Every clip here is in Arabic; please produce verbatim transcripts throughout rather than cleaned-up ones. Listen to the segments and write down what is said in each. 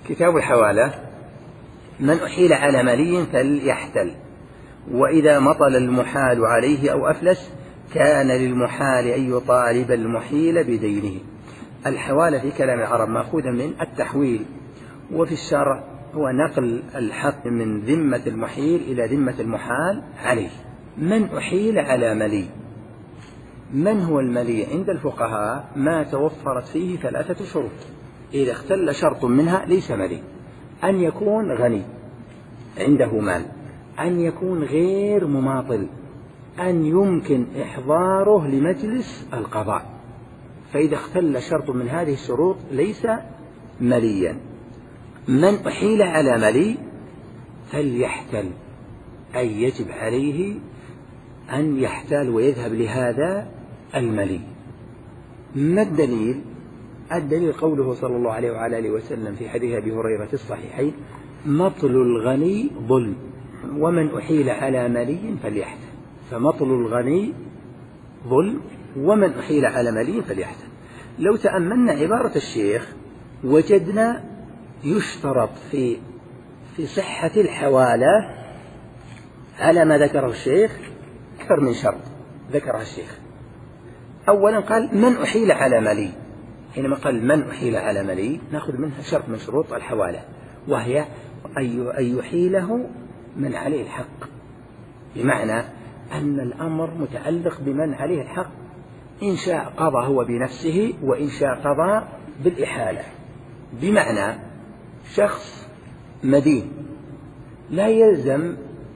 كتاب الحوالة: من أحيل على ملي فليحتل، وإذا مطل المحال عليه أو أفلس كان للمحال أن يطالب المحيل بدينه. الحوالة في كلام العرب مأخوذة من التحويل، وفي الشرع هو نقل الحق من ذمة المحيل إلى ذمة المحال عليه. من أحيل على ملي، من هو الملي؟ عند الفقهاء ما توفرت فيه ثلاثة شروط، إذا اختل شرط منها ليس ملي: أن يكون غني عنده مال، أن يكون غير مماطل، أن يمكن إحضاره لمجلس القضاء. فإذا اختل شرط من هذه الشروط ليس مليا. من أحيل على ملي فليحتل، أي يجب عليه أن يحتال ويذهب لهذا الملي. ما الدليل؟ الدليل قوله صلى الله عليه وعلى آله وسلم في حديث أبي هريرة في الصحيحين: مطل الغني ظلم، ومن أحيل على ملي فليحتل. فمطل الغني ظلم، ومن أحيل على ملي فليحتل. لو تأملنا عبارة الشيخ وجدنا يشترط في في صحة الحوالة على ما ذكره الشيخ أكثر من شرط ذكرها الشيخ. أولا قال: من أحيل على ملي. حينما قال من أحيل على ملي نأخذ منها شرط من شروط الحوالة، وهي أن يحيله من عليه الحق، بمعنى أن الأمر متعلق بمن عليه الحق، إن شاء قضى هو بنفسه وإن شاء قضى بالإحالة. بمعنى شخص مدين لا يلزم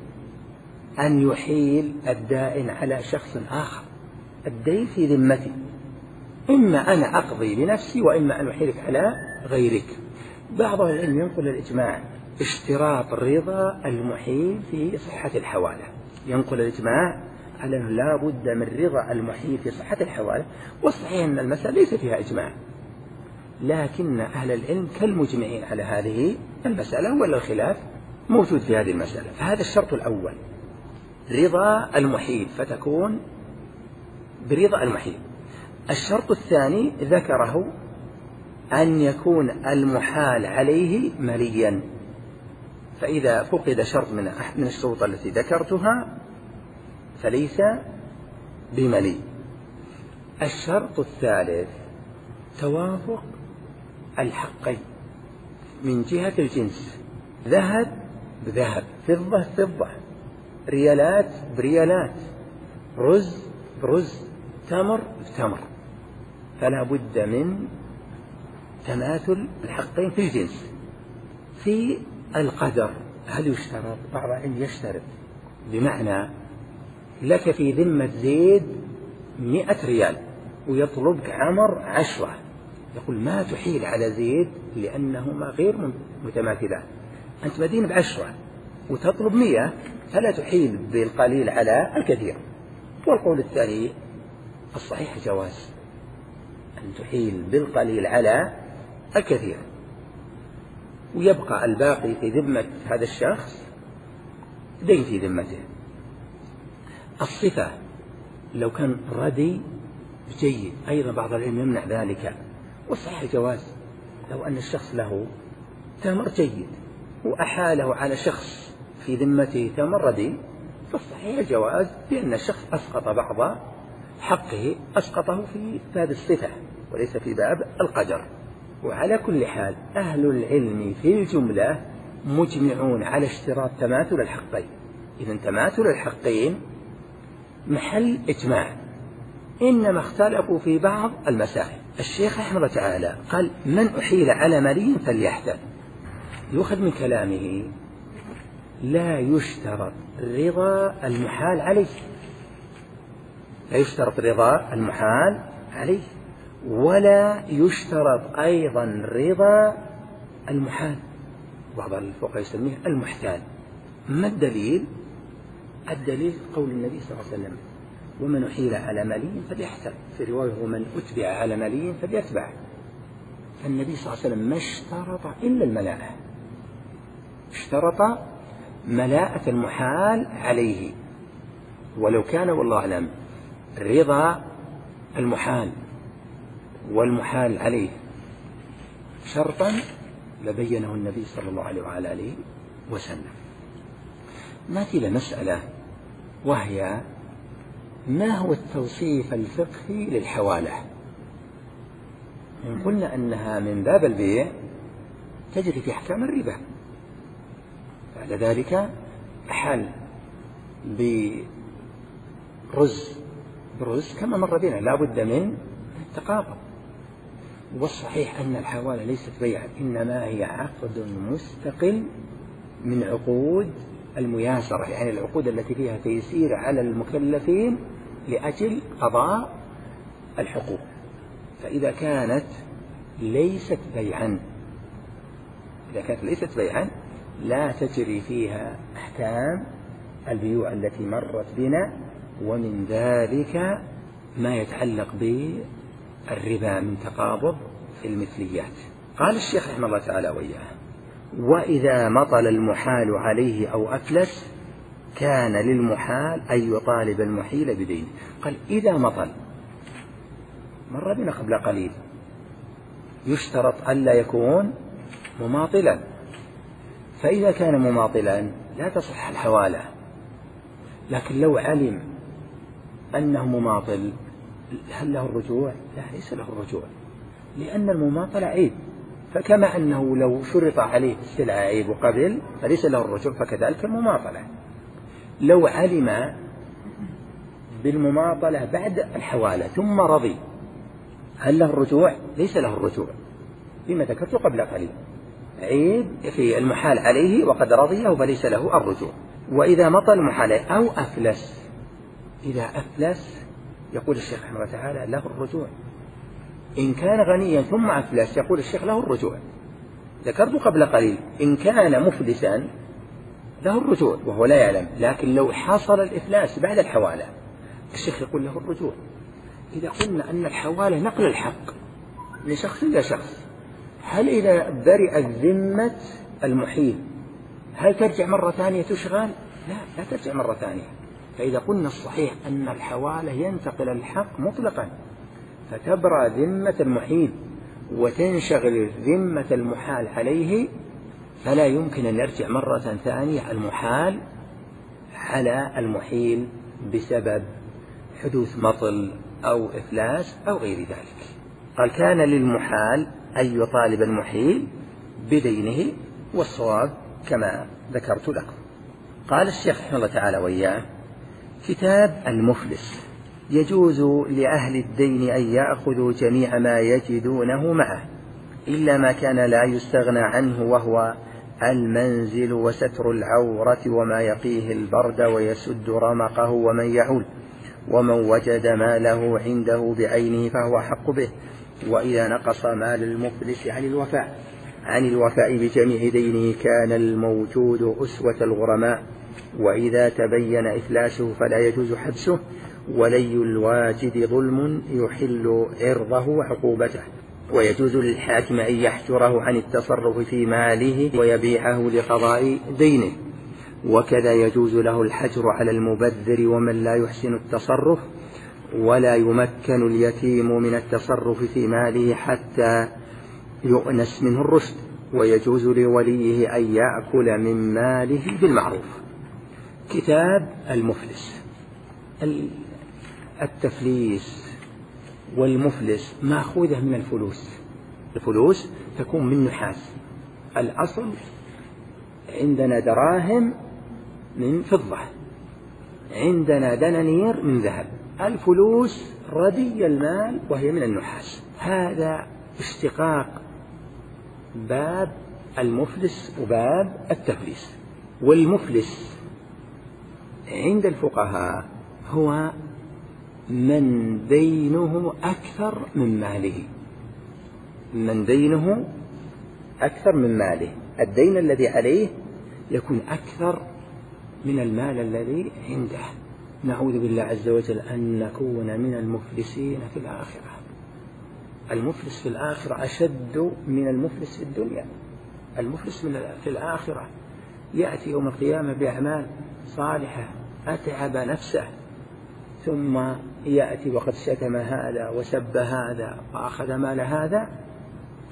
أن يحيل الدائن على شخص آخر، الدين في ذمتي، إما أنا أقضي لنفسي وإما أن أحيلك على غيرك. بعض العلم ينقل الإجماع اشتراط رضا المحيل في صحة الحوالة، ينقل الإجماع على أنه لا بد من رضا المحيل في صحة الحوالة. والصحيح أن المسألة ليس فيها إجماع، لكن أهل العلم كالمجمعين على هذه المسألة، ولا الخلاف موجود في هذه المسألة. فهذا الشرط الأول رضا المحيل، فتكون برضا المحيل. الشرط الثاني ذكره أن يكون المحال عليه مليا، فإذا فقد شرط من من الشروط التي ذكرتها فليس بملي. الشرط الثالث توافق الحقين من جهة الجنس، ذهب بذهب، فضة فضة، ريالات بريالات، رز برز، تمر بتمر. فلا بد من تماثل الحقين في الجنس. في القدر هل يشترط؟ بعض العلم يشترط، بمعنى لك في ذمة زيد مئة ريال ويطلبك عمر عشرة، يقول ما تحيل على زيد لأنهما غير متماثلان، أنت مدين بعشرة وتطلب مئة، فلا تحيل بالقليل على الكثير. والقول الثاني الصحيح جواز أن تحيل بالقليل على الكثير، ويبقى الباقي في ذمة هذا الشخص دين في ذمته. الصفة لو كان ردي جيد أيضا بعض العلم يمنع ذلك، والصحيح جواز. لو أن الشخص له تمر جيد وأحاله على شخص في ذمته تمر ردي، فالصحيح جواز، لأن الشخص أسقط بعض حقه، أسقطه في باب الصفة وليس في باب القدر. وعلى كل حال أهل العلم في الجملة مجمعون على اشتراط تماثل الحقين. إذن تماثل الحقين محل إجماع، إنما اختلفوا في بعض المسائل. الشيخ رحمه الله تعالى قال: من أحيل على ملي فليحتل. يؤخذ من كلامه لا يشترط رضا المحال عليه، لا يشترط رضا المحال عليه، ولا يشترط أيضا رضا المحال، بعض الفقهاء يسميه المحتال. ما الدليل؟ الدليل قول النبي صلى الله عليه وسلم: ومن أحيل على ملي فليحتل، في رواية ومن أتبع على ملي فليتبع. فالنبي صلى الله عليه وسلم ما اشترط إلا الملاءة، اشترط ملاءة المحال عليه. ولو كان والله أعلم رضا المحال والمحال عليه شرطا لبينه النبي صلى الله عليه وعلى آله وسلم. نأتي إلى مسألة، وهي ما هو التوصيف الفقهي للحوالة؟ إن قلنا أنها من باب البيع تجري في أحكام الربا، بعد ذلك أحل برز برز كما مر بنا لا بد من التقابض. والصحيح أن الحوالة ليست بيعا، إنما هي عقد مستقل من عقود المياسرة، يعني العقود التي فيها تيسير على المكلفين لأجل قضاء الحقوق. فإذا كانت ليست بيعا إذا كانت ليست بيعا لا تجري فيها أحكام البيوع التي مرت بنا، ومن ذلك ما يتعلق بالربا من تقابض في المثليات. قال الشيخ رحمه الله تعالى وإياه: وإذا مطل المحال عليه أو أفلس كان للمحال أن يطالب المحيل بدينه. قال إذا مطل، مر بنا قبل قليل، يشترط ألا يكون مماطلا، فإذا كان مماطلا لا تصح الحوالة. لكن لو علم أنه مماطل هل له الرجوع؟ لا، ليس له الرجوع، لأن المماطل عيب، فكما أنه لو شرط عليه السلعة عيب وقبل فليس له الرجوع، فكذلك المماطلة. لو علم بالمماطلة بعد الحوالة ثم رضي هل له الرجوع؟ ليس له الرجوع، بما ذكرت قبل قليل، عيب في المحال عليه وقد رضيه فليس له الرجوع. وإذا مطل محال أو أفلس، إذا أفلس يقول الشيخ رحمه الله تعالى له الرجوع. إن كان غنيا ثم أفلس يقول الشيخ له الرجوع. ذكرت قبل قليل إن كان مفلسا له الرجوع وهو لا يعلم، لكن لو حصل الإفلاس بعد الحوالة الشيخ يقول له الرجوع. إذا قلنا أن الحوالة نقل الحق من شخص إلى شخص، هل إذا برئت ذمة المحيل هل ترجع مرة ثانية تشغل؟ لا، لا ترجع مرة ثانية. فإذا قلنا الصحيح أن الحوالة ينتقل الحق مطلقا، فتبرأ ذمة المحيل وتنشغل ذمة المحال عليه، فلا يمكن أن يرجع مرة ثانية المحال على المحيل بسبب حدوث مطل أو إفلاس أو غير ذلك. قال كان للمحال أن يطالب المحيل بدينه، والصواب كما ذكرت لكم. قال الشيخ رحمه الله تعالى وإياه: كتاب المفلس: يجوز لأهل الدين أن يأخذوا جميع ما يجدونه معه إلا ما كان لا يستغنى عنه، وهو المنزل وستر العورة وما يقيه البرد ويسد رمقه ومن يعول، ومن وجد ماله عنده بعينه فهو أحق به. وإذا نقص مال المفلس عن الوفاء عن الوفاء بجميع دينه كان الموجود أسوة الغرماء. وإذا تبين إفلاسه فلا يجوز حبسه، ولي الواجد ظلم يحل عرضه وعقوبته. ويجوز للحاكم أن يحجره عن التصرف في ماله ويبيعه لقضاء دينه. وكذا يجوز له الحجر على المبذر ومن لا يحسن التصرف، ولا يمكن اليتيم من التصرف في ماله حتى يؤنس منه الرشد. ويجوز لوليه أن يأكل من ماله بالمعروف. كتاب المفلس. التفليس والمفلس مأخوذة من الفلوس. الفلوس تكون من نحاس، الأصل عندنا دراهم من فضة، عندنا دنانير من ذهب. الفلوس ردي المال وهي من النحاس. هذا اشتقاق باب المفلس وباب التفليس. والمفلس عند الفقهاء هو من دينه أكثر من ماله، من دينه أكثر من ماله. الدين الذي عليه يكون أكثر من المال الذي عنده. نعوذ بالله عز وجل أن نكون من المفلسين في الآخرة. المفلس في الآخرة أشد من المفلس في الدنيا. المفلس في الآخرة يأتي يوم القيامة بأعمال صالحة أتعب نفسه، ثم يأتي وقد شتم هذا وسب هذا وأخذ مال هذا،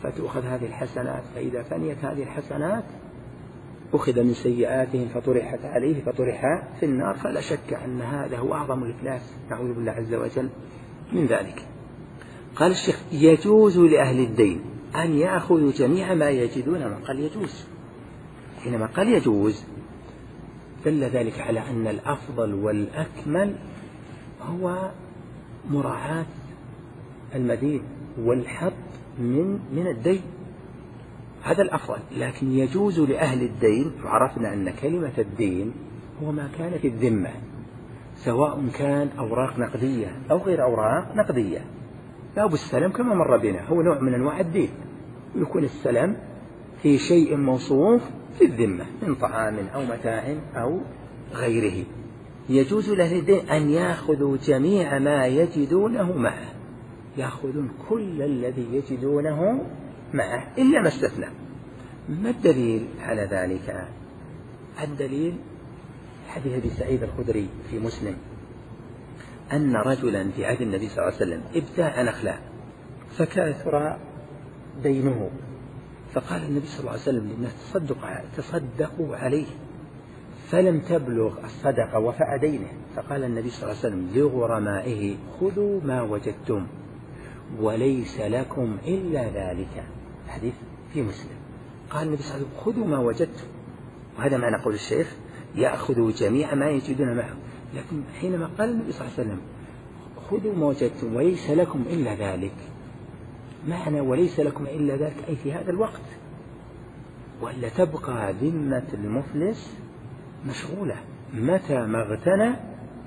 فتؤخذ هذه الحسنات، فإذا فنيت هذه الحسنات أخذ من سيئاتهم فطرحت عليه فطرح في النار، فلا شك أن هذا هو أعظم الإفلاس، نعوذ بالله عز وجل من ذلك. قال الشيخ: يجوز لأهل الدين أن يأخذوا جميع ما يجدون. من قال يجوز، حينما قال يجوز دل ذلك على أن الأفضل والأكمل هو مراعاة المدين والحظ من من الدين، هذا الأفضل. لكن يجوز لأهل الدين، وعرفنا أن كلمة الدين هو ما كان في الذمة، سواء كان أوراق نقدية أو غير أوراق نقدية. باب السلم كما مر بنا هو نوع من أنواع الدين، يكون السلم في شيء موصوف في الذمة من طعام أو متاع أو غيره. يجوز لأهل الدين أن يأخذوا جميع ما يجدونه معه، يأخذون كل الذي يجدونه معه إلا ما استثنى. ما الدليل على ذلك؟ الدليل حديث أبي سعيد الخدري في مسلم أن رجلا في عهد النبي صلى الله عليه وسلم ابتاع نخلا فكثر دينه، فقال النبي صلى الله عليه وسلم للناس: تصدقوا عليه، فلم تبلغ الصدقة وفاء دينه، فقال النبي صلى الله عليه وسلم لغرمائه: خذوا ما وجدتم وليس لكم إلا ذلك. حديث في مسلم. قال النبي صلى الله عليه وسلم: خذوا ما وجدتم، وهذا معنى قول الشيخ: يأخذوا جميع ما يجدون معه. لكن حينما قال النبي صلى الله عليه وسلم: خذوا ما وجدتم وليس لكم إلا ذلك، معنى وليس لكم إلا ذلك أي في هذا الوقت، ولا تبقى ذمة المفلس مشغولة، متى ما اغتنى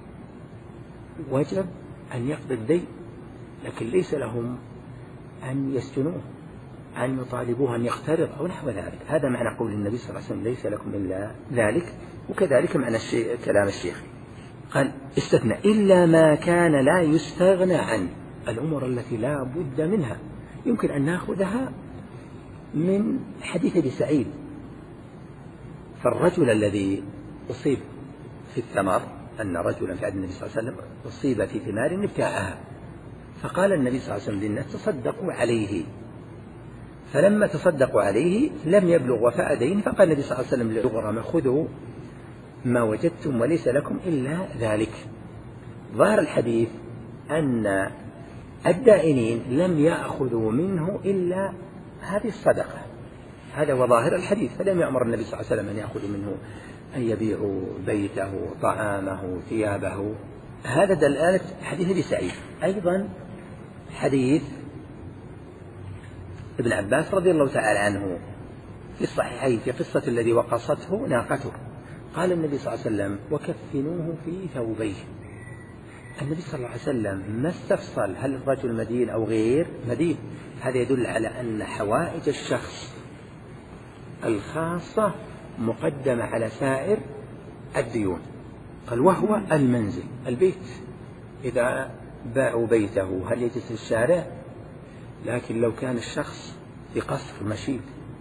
وجب أن يقضي الدين، لكن ليس لهم أن يسجنوه، أن يطالبوه أن يقترض أو نحو ذلك. هذا معنى قول النبي صلى الله عليه وسلم: ليس لكم إلا ذلك. وكذلك معنى الشيء كلام الشيخ، قال: استثنى إلا ما كان لا يستغنى عنه، الأمور التي لا بد منها يمكن أن نأخذها من حديث أبي سعيد. فالرجل الذي أصيب في الثمر، أن رجلا في عهد النبي صلى الله عليه وسلم أصيب في ثمار ابتاعها، فقال النبي صلى الله عليه وسلم للناس: تصدقوا عليه، فلما تصدقوا عليه لم يبلغ وفاء دين، فقال النبي صلى الله عليه وسلم للغرماء: خذوا ما وجدتم وليس لكم إلا ذلك. ظاهر الحديث أن الدائنين لم يأخذوا منه إلا هذه الصدقة، هذا هو ظاهر الحديث، فلم يأمر النبي صلى الله عليه وسلم أن يأخذوا منه أن يبيعوا بيته، طعامه، ثيابه. هذا دلالة حديث أبي سعيد. أيضا حديث ابن عباس رضي الله تعالى عنه في الصحيحين في قصة الذي وقصته ناقته، قال النبي صلى الله عليه وسلم: وكفنوه في ثوبيه. النبي صلى الله عليه وسلم ما استفصل هل الرجل مدين أو غير مدين، هذا يدل على أن حوائج الشخص الخاصة مقدمة على سائر الديون. قال: وهو المنزل، البيت، إذا باعوا بيته هل يجلس في الشارع؟ لكن لو كان الشخص في قصر مشيد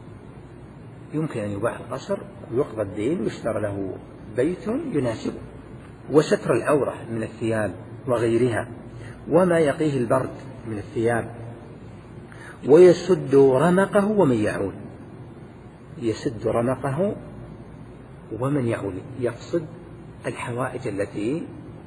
يمكن أن يباع القصر ويقضى الدين ويشترى له بيت يناسبه. وستر العورة من الثياب وغيرها، وما يقيه البرد من الثياب. ويسد رمقه ومن يعول، يسد رمقه ومن يعول، يقصد الحوائج التي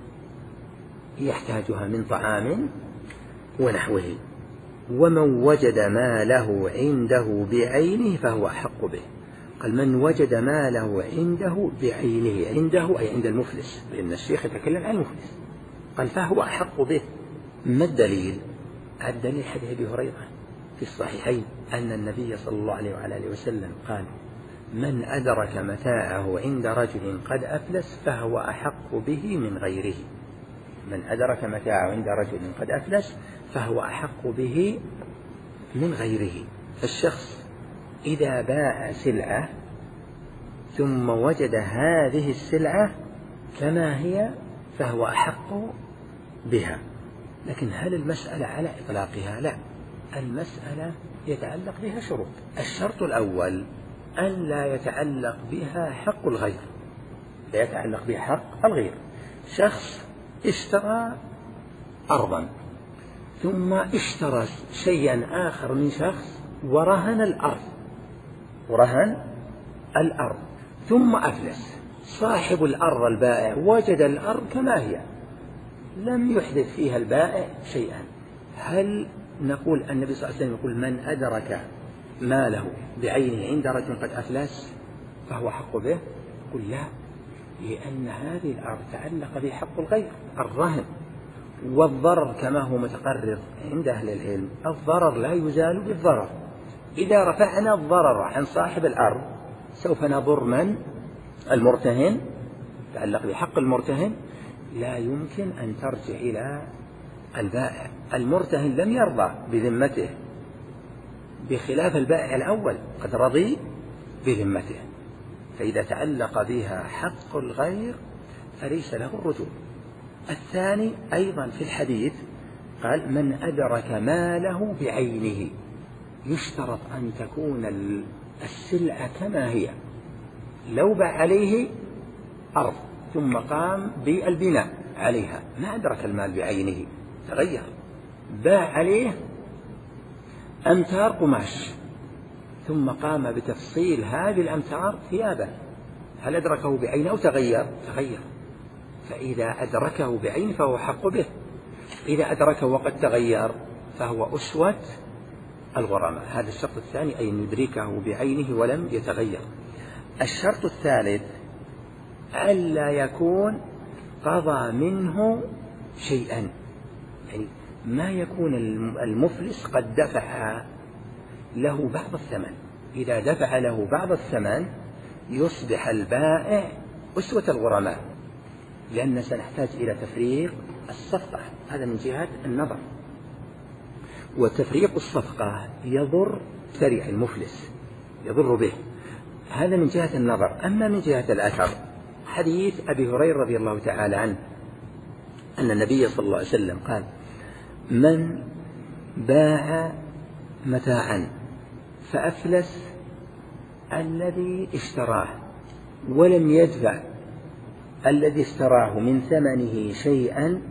يحتاجها من طعام ونحوه. ومن وجد ما له عنده بعينه فهو أحق به. قال: من وجد ما له عنده بعينه، عنده أي عند المفلس، لأن الشيخ يتكلم عن المفلس. قال: فهو أحق به. ما الدليل؟ الدليل حديث أبي هريرة في الصحيحين أن النبي صلى الله عليه وعلى آله وسلم قال: من أدرك متاعه عند رجل قد أفلس فهو أحق به من غيره. من أدرك متاعه عند رجل قد أفلس فهو أحق به من غيره. فالشخص إذا باع سلعة ثم وجد هذه السلعة كما هي فهو أحق بها. لكن هل المسألة على إطلاقها؟ لا، المسألة يتعلق بها شروط. الشرط الأول أن لا يتعلق بها حق الغير، لا يتعلق بها حق الغير. شخص اشترى أرضا ثم اشترى شيئا آخر من شخص ورهن الأرض ورهن الأرض ثم أفلس، صاحب الأرض البائع وجد الأرض كما هي لم يحدث فيها البائع شيئا، هل نقول النبي صلى الله عليه وسلم يقول من أدرك ماله بعينه عند رجل قد أفلس فهو حق به؟ قل لا، لأن هذه الأرض تعلق بحق الغير الرهن، والضرر كما هو متقرر عند أهل العلم الضرر لا يزال بالضرر. إذا رفعنا الضرر عن صاحب الأرض سوف نضر من؟ المرتهن، تعلق بحق المرتهن، لا يمكن أن ترجع إلى البائع. المرتهن لم يرضى بذمته بخلاف البائع الأول قد رضي بذمته، فإذا تعلق بها حق الغير فليس له الرجوع. الثاني أيضا في الحديث قال من أدرك ماله بعينه، يشترط أن تكون السلعة كما هي، لو باع عليه أرض ثم قام بالبناء عليها ما أدرك المال بعينه تغير، باع عليه أمتار قماش ثم قام بتفصيل هذه الأمتار ثيابا، هل أدركه بعينه أو تغير؟ تغير، فإذا أدركه بعينه فهو حق به، إذا أدركه وقد تغير فهو أسوة الغرماء. هذا الشرط الثاني أي أن يدركه بعينه ولم يتغير. الشرط الثالث ألا يكون قضى منه شيئا، يعني ما يكون المفلس قد دفع له بعض الثمن، إذا دفع له بعض الثمن يصبح البائع أسوة الغرماء، لأن سنحتاج إلى تفريق الصفقة، هذا من جهة النظر، وتفريق الصفقة يضر سريع المفلس يضر به، هذا من جهة النظر. أما من جهة الأثر حديث أبي هريرة رضي الله تعالى عنه أن النبي صلى الله عليه وسلم قال من باع متاعا فأفلس الذي اشتراه ولم يدفع الذي اشتراه من ثمنه شيئا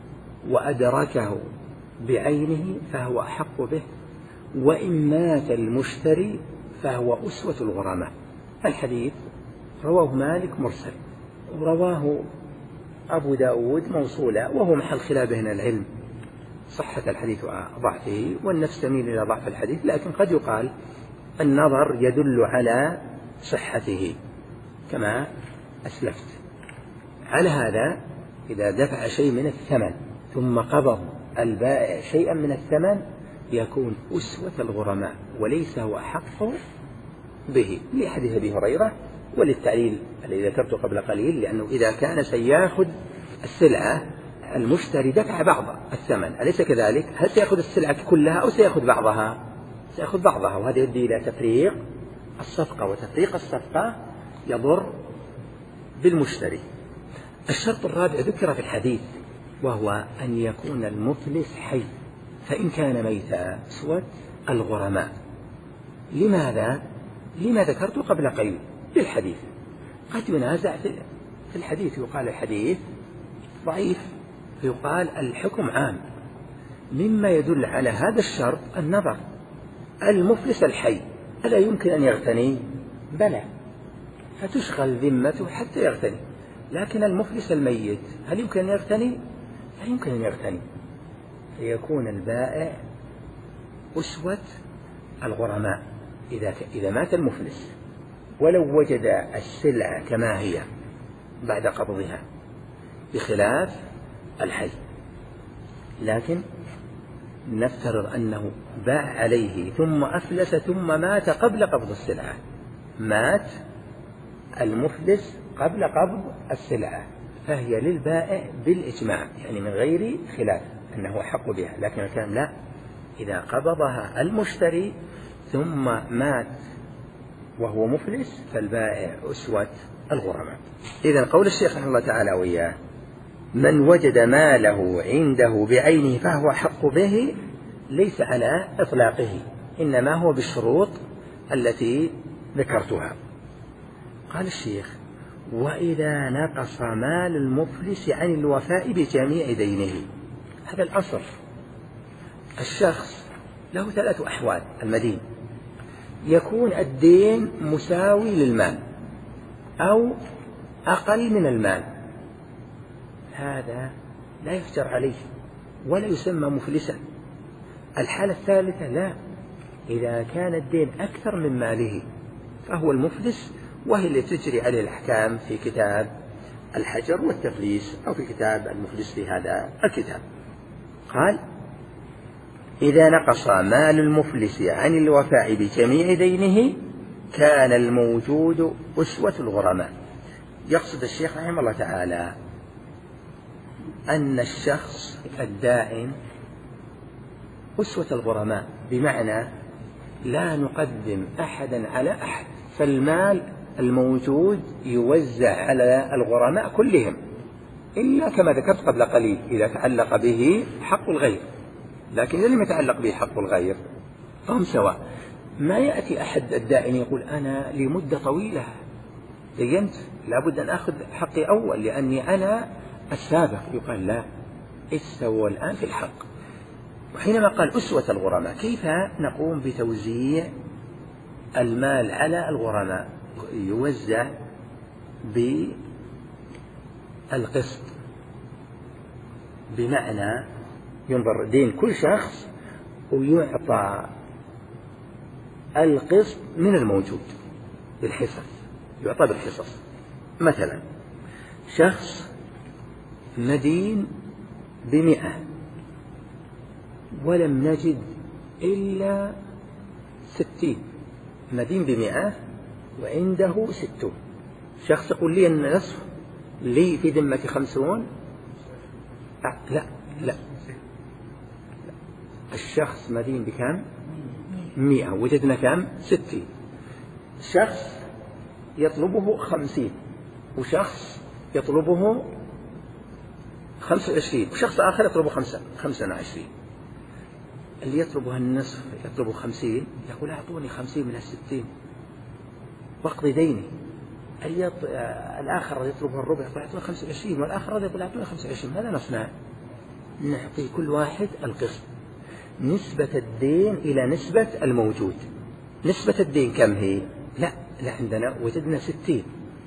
وأدركه بعينه فهو أحق به، وإن مات المشتري فهو أسوة الغرماء. الحديث رواه مالك مرسل ورواه أبو داود موصولا، وهو محل خلاف بين العلم صحة الحديث وضعفه، والنفس تميل إلى ضعف الحديث، لكن قد يقال النظر يدل على صحته كما أسلفت. على هذا إذا دفع شيء من الثمن ثم قبض البائع شيئا من الثمن يكون أسوة الغرماء وليس هو أحق به، لحديث أبي هريرة وللتعليل الذي ذكرته قبل قليل، لأنه إذا كان سيأخذ السلعة المشتري دفع بعض الثمن أليس كذلك؟ هل سيأخذ السلعة كلها أو سيأخذ بعضها؟ سيأخذ بعضها، وهذا يؤدي إلى تفريق الصفقة، وتفريق الصفقة يضر بالمشتري. الشرط الرابع ذكر في الحديث وهو أن يكون المفلس حي، فإن كان ميتا أسوة الغرماء. لماذا؟ لما ذكرت قبل قليل للحديث، قد ينازع في الحديث، يقال الحديث ضعيف فيقال الحكم عام. مما يدل على هذا الشرط النظر، المفلس الحي ألا يمكن أن يغتني؟ بلى، فتشغل ذمته حتى يغتني، لكن المفلس الميت هل يمكن أن يغتني؟ لا يمكن أن يغتني، فيكون البائع أسوة الغرماء إذا إذا مات المفلس ولو وجد السلعة كما هي بعد قبضها، بخلاف الحي. لكن نفترض أنه باع عليه ثم أفلس ثم مات قبل قبض السلعة، مات المفلس قبل قبض السلعة، فهي للبائع بالإجماع، يعني من غير خلاف أنه حق بها. لكن الكلام لا، إذا قبضها المشتري ثم مات وهو مفلس فالبائع أسوة الغرماء. إذا قول الشيخ رحمه الله تعالى وإياه من وجد ماله عنده بعينه فهو حق به ليس على إطلاقه، إنما هو بالشروط التي ذكرتها. قال الشيخ وإذا نقص مال المفلس عن الوفاء بجميع دينه. هذا الأصل، الشخص له ثلاث أحوال: المدين يكون الدين مساوي للمال أو أقل من المال، هذا لا يحجر عليه ولا يسمى مفلسا. الحالة الثالثة لا، إذا كان الدين أكثر من ماله فهو المفلس، وهي اللي تجري عليه الأحكام في كتاب الحجر والتفليس أو في كتاب المفلس في هذا الكتاب. قال: إذا نقص مال المفلس عن الوفاء بجميع دينه كان الموجود أسوة الغرماء. يقصد الشيخ رحمه الله تعالى أن الشخص الدائن أسوة الغرماء، بمعنى لا نقدم أحدا على أحد، فالمال الموجود يوزع على الغرماء كلهم، إلا كما ذكرت قبل قليل إذا تعلق به حق الغير، لكن إذا لم يتعلق به حق الغير فهم سواء. ما يأتي أحد الدائن يقول أنا لمدة طويلة دينت لابد أن أخذ حقي أول لأني أنا السابق، يقال لا، استووا الآن في الحق. وحينما قال أسوة الغرماء، كيف نقوم بتوزيع المال على الغرماء؟ يوزع بالقسط، بمعنى ينظر دين كل شخص ويعطى القسط من الموجود بالحصص، يعطى بالحصص. مثلا شخص مدين بمئة ولم نجد إلا ستين، مدين بمئة وعنده ستون، شخص يقول لي النصف لي في ذمة خمسون، لا لا لا، الشخص مدين بكم؟ مئة، وجدنا كم؟ ستين. شخص يطلبه خمسين، وشخص يطلبه خمسة وعشرين، وشخص آخر يطلبه خمسة خمسة وعشرين. اللي يطلبه النصف يطلبه خمسين، يقول أعطوني خمسين من الستين واقضي ديني. يط... الآخر يطلبه الربع يقول أعطوني خمسة وعشرين، والآخر يقول أعطوني خمسة وعشرين. ماذا نصنع؟ نعطي كل واحد القسط، نسبة الدين إلى نسبة الموجود. نسبة الدين كم هي؟ لا لا، عندنا وجدنا ستين،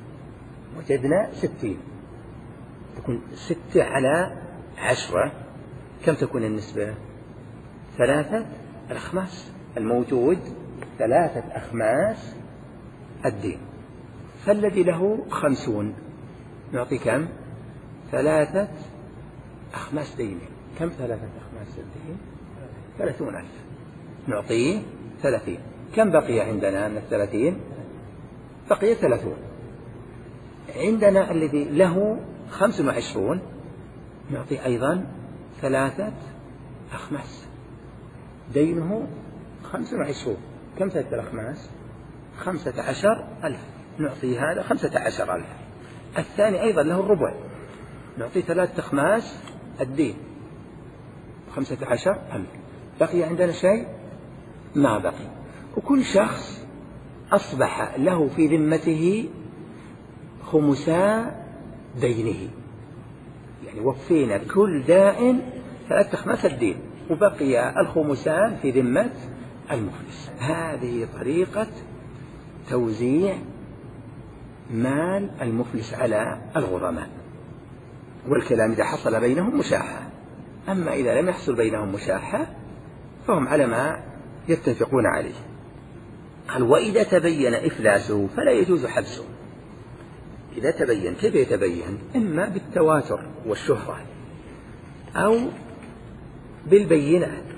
وجدنا ستين، تكون ستة على عشرة، كم تكون النسبة؟ ثلاثة الأخماس، الموجود ثلاثة أخماس الدين. فالذي له خمسون نعطي كم؟ ثلاثة أخماس دينه. كم ثلاثة أخماس الدين؟ ثلاثون ألف، نعطيه ثلاثين. كم بقي عندنا من الثلاثين؟ بقي ثلاثون. عندنا الذي له خمس وعشرون نعطي أيضا ثلاثة أخماس، دينه خمس وعشرون. كم ثلاثة الأخماس؟ خمسة عشر ألف، نعطي هذا خمسة عشر ألف. الثاني أيضا له الربع، نعطي ثلاثة أخماس الدين خمسة عشر ألف. بقي عندنا شيء؟ ما بقي. وكل شخص أصبح له في ذمته خمسا دينه، يعني وفينا كل دائن ثلاثة أخماس الدين، وبقي الخمسان في ذمة المفلس. هذه طريقة توزيع مال المفلس على الغرماء، والكلام إذا حصل بينهم مشاحة. أما إذا لم يحصل بينهم مشاحة فهم على ما يتفقون عليه. قال: وإذا تبين إفلاسه فلا يجوز حبسه. إذا تبين، كيف يتبين؟ إما بالتواتر والشهرة أو بالبينات،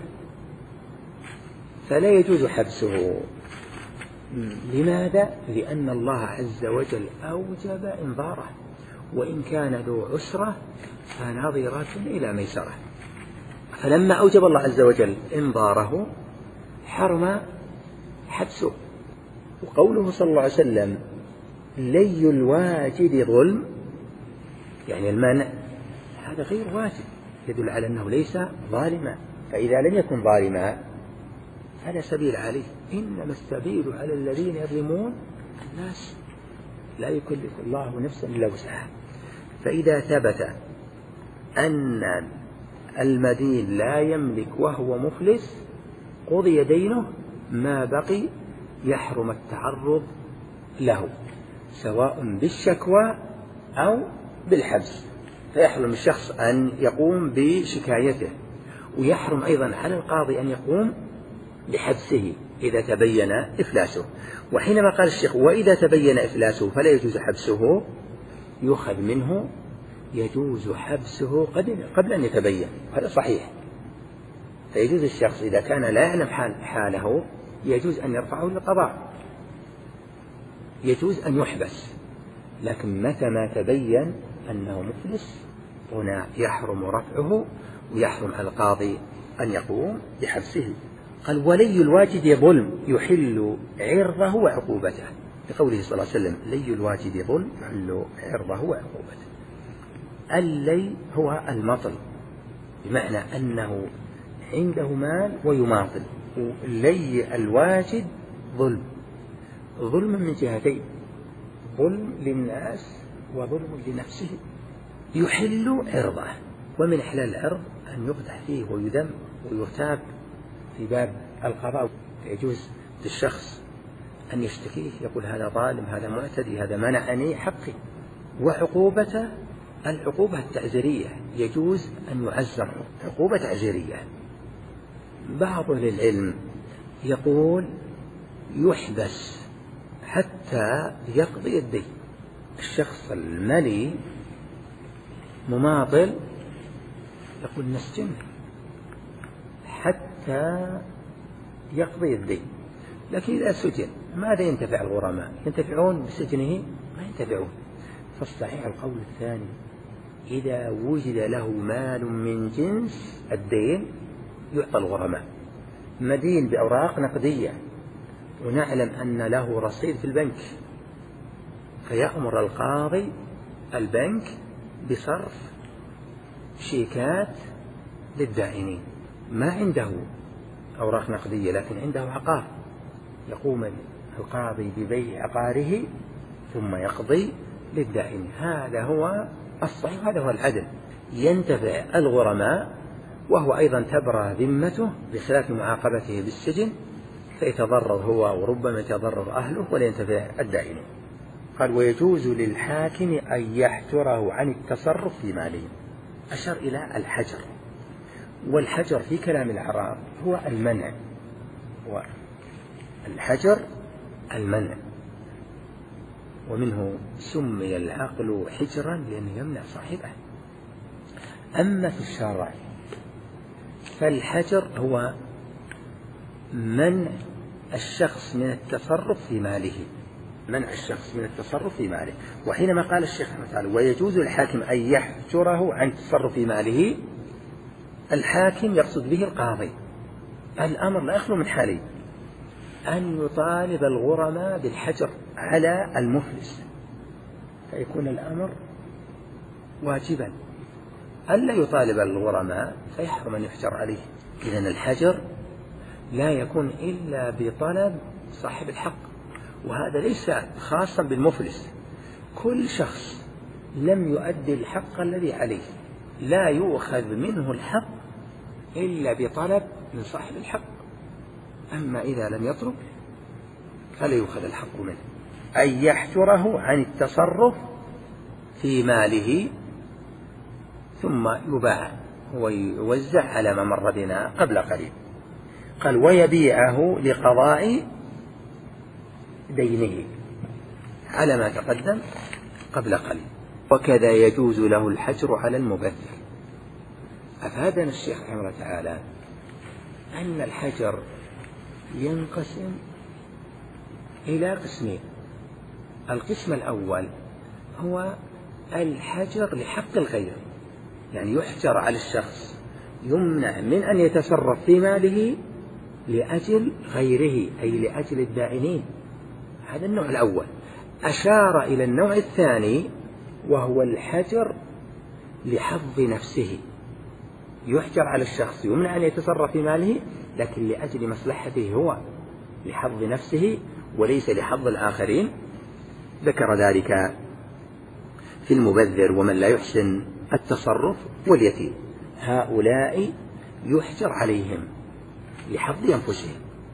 فلا يجوز حبسه. لماذا؟ لأن الله عز وجل أوجب إنظاره، وإن كان ذو عسرة فنظرة إلى ميسرة. فلما أوجب الله عز وجل إنظاره حرم حبسه. وقوله صلى الله عليه وسلم: لي الواجد ظلم، يعني المانع، هذا غير واجب، يدل على أنه ليس ظالما. فإذا لم يكن ظالما فلا سبيل عليه، إنما السبيل على الذين يظلمون الناس، لا يكلف الله نفسا إلا وسعها. فإذا ثبت أن المدين لا يملك وهو مفلس قضي دينه ما بقي يحرم التعرض له سواء بالشكوى أو بالحبس، فيحرم الشخص أن يقوم بشكايته، ويحرم أيضا على القاضي أن يقوم بحبسه إذا تبين إفلاسه. وحينما قال الشيخ وإذا تبين إفلاسه فلا يجوز حبسه، يؤخذ منه يجوز حبسه قبل أن يتبين، هذا صحيح. فيجوز الشخص إذا كان لا يعلم حاله يجوز أن يرفعه للقضاء، يجوز أن يحبس، لكن متى ما تبين أنه مفلس هنا يحرم رفعه، ويحرم على القاضي أن يقوم بحبسه. قال ولي الواجد ظلم يحل عرضه وعقوبته، لقوله صلى الله عليه وسلم لي الواجد ظلم يحل عرضه وعقوبته. اللي هو المطل، بمعنى أنه عنده مال ويماطل، ولي الواجد ظلم، ظلم من جهتين، ظلم للناس وظلم لنفسه. يحل عرضه، ومن إحلال العرض أن يقدح فيه ويذم ويرتاب في باب القضاء. يجوز للشخص أن يشتكيه، يقول هذا ظالم، هذا معتدي، هذا منعني حقي. وعقوبته العقوبة التعزيرية، يجوز أن يعزر عقوبة تعزيرية. بعض أهل العلم يقول يحبس حتى يقضي الدين. الشخص الملي مماطل يقول نسجنه حتى يقضي الدين، لكن إذا سجن ماذا ينتفع الغرماء؟ ينتفعون بسجنه؟ ما ينتفعون. فالصحيح القول الثاني، إذا وجد له مال من جنس الدين يعطى الغرماء، مدين بأوراق نقدية ونعلم أن له رصيد في البنك، فيأمر القاضي البنك بصرف شيكات للدائنين. ما عنده أوراق نقدية لكن عنده عقار، يقوم القاضي ببيع عقاره ثم يقضي للدائن. هذا هو الصحيح، هذا هو العدل. ينتفع الغرماء وهو أيضا تبرى ذمته بخلاف معاقبته بالسجن، فيتضرر هو وربما يتضرر أهله ولا ينتفع الدائن. قال ويجوز للحاكم أن يحجره عن التصرف في ماله. أشار إلى الحجر، والحجر في كلام العرب هو المنع، هو الحجر المنع، ومنه سمي العقل حجرا لأنه يمنع صاحبه. أما في الشرع فالحجر هو منع الشخص من التصرف في ماله، منع الشخص من التصرف في ماله. وحينما قال الشيخ رحمه الله تعالى ويجوز للحاكم أن يحجره عن التصرف في ماله، الحاكم يقصد به القاضي. الأمر لا يخلو من حالين، أن يطالب الغرماء بالحجر على المفلس فيكون الأمر واجبا، ألا يطالب الغرماء فيحرم أن يحجر عليه. إذن الحجر لا يكون إلا بطلب صاحب الحق، وهذا ليس خاصا بالمفلس. كل شخص لم يؤدي الحق الذي عليه لا يؤخذ منه الحق إلا بطلب من صاحب الحق، أما إذا لم يطلب فلا يؤخذ الحق منه. أن يحجره عن التصرف في ماله ثم يباع ويوزع على ما مر بنا قبل قليل. قال ويبيعه لقضاء دينه على ما تقدم قبل قليل. وكذا يجوز له الحجر على المبذر. أفادنا الشيخ رحمه الله تعالى أن الحجر ينقسم إلى قسمين. القسم الأول هو الحجر لحق الغير، يعني يحجر على الشخص، يمنع من أن يتصرف في ماله لأجل غيره أي لأجل الدائنين. هذا النوع الأول. أشار إلى النوع الثاني وهو الحجر لحظ نفسه، يحجر على الشخص يمنع أن يتصرف في ماله لكن لأجل مصلحته هو، لحظ نفسه وليس لحظ الآخرين. ذكر ذلك في المبذر ومن لا يحسن التصرف واليتيم، هؤلاء يحجر عليهم لحظ أنفسهم.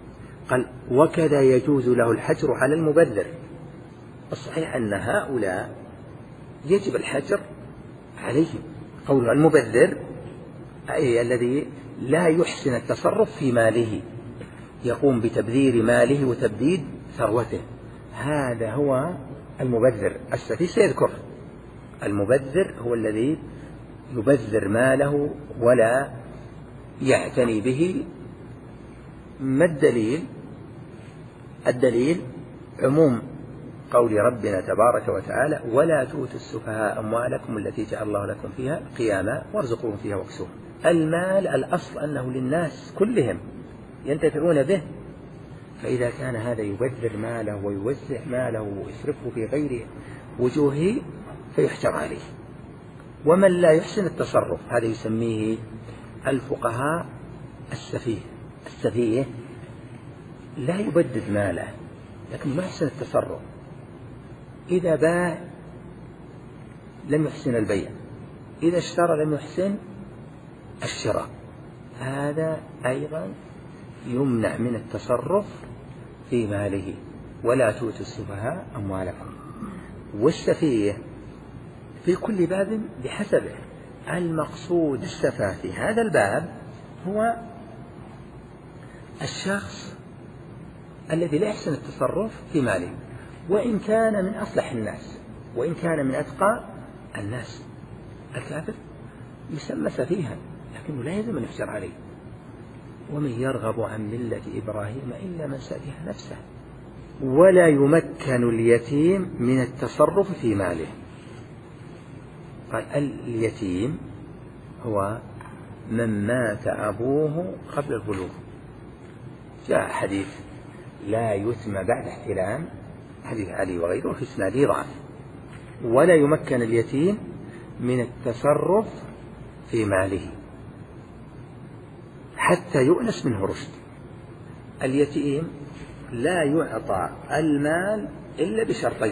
قال وكذا يجوز له الحجر على المبذر. الصحيح أن هؤلاء يجب الحجر عليهم. قول المبذر أي الذي لا يحسن التصرف في ماله، يقوم بتبذير ماله وتبديد ثروته، هذا هو المبذر. السفيه سيذكر المبذر هو الذي يبذر ماله ولا يعتني به. ما الدليل؟ الدليل عموم قول ربنا تبارك وتعالى ولا تؤتوا السفهاء أموالكم التي جعل الله لكم فيها قياما وارزقوهم فيها واكسوهم. المال الأصل أنه للناس كلهم ينتفعون به، فإذا كان هذا يبذر ماله ويوزع ماله ويصرفه في غير وجوهه فيحجر عليه. ومن لا يحسن التصرف هذا يسميه الفقهاء السفيه. السفيه لا يبدد ماله لكن ما يحسن التصرف، إذا باع لم يحسن البيع، إذا اشترى لم يحسن الشراء، هذا أيضا يمنع من التصرف في ماله. ولا تؤتوا السفهاء أموالكم. والسفيه في كل باب بحسبه. المقصود السفه في هذا الباب هو الشخص الذي لا يحسن التصرف في ماله، وإن كان من أصلح الناس وإن كان من أتقى الناس. الكافر يسمى سفيها لكنه لا يلزم أن يحجر عليه. ومن يرغب عن ملة إبراهيم إلا من سفه نفسه. ولا يمكن اليتيم من التصرف في ماله. قال اليتيم هو من مات أبوه قبل البلوغ. جاء حديث لا يتم بعد احتلام، حديث علي وغيره في إسناده ضعف. ولا يمكن اليتيم من التصرف في ماله حتى يؤنس منه رشد. اليتيم لا يعطى المال إلا بشرطين: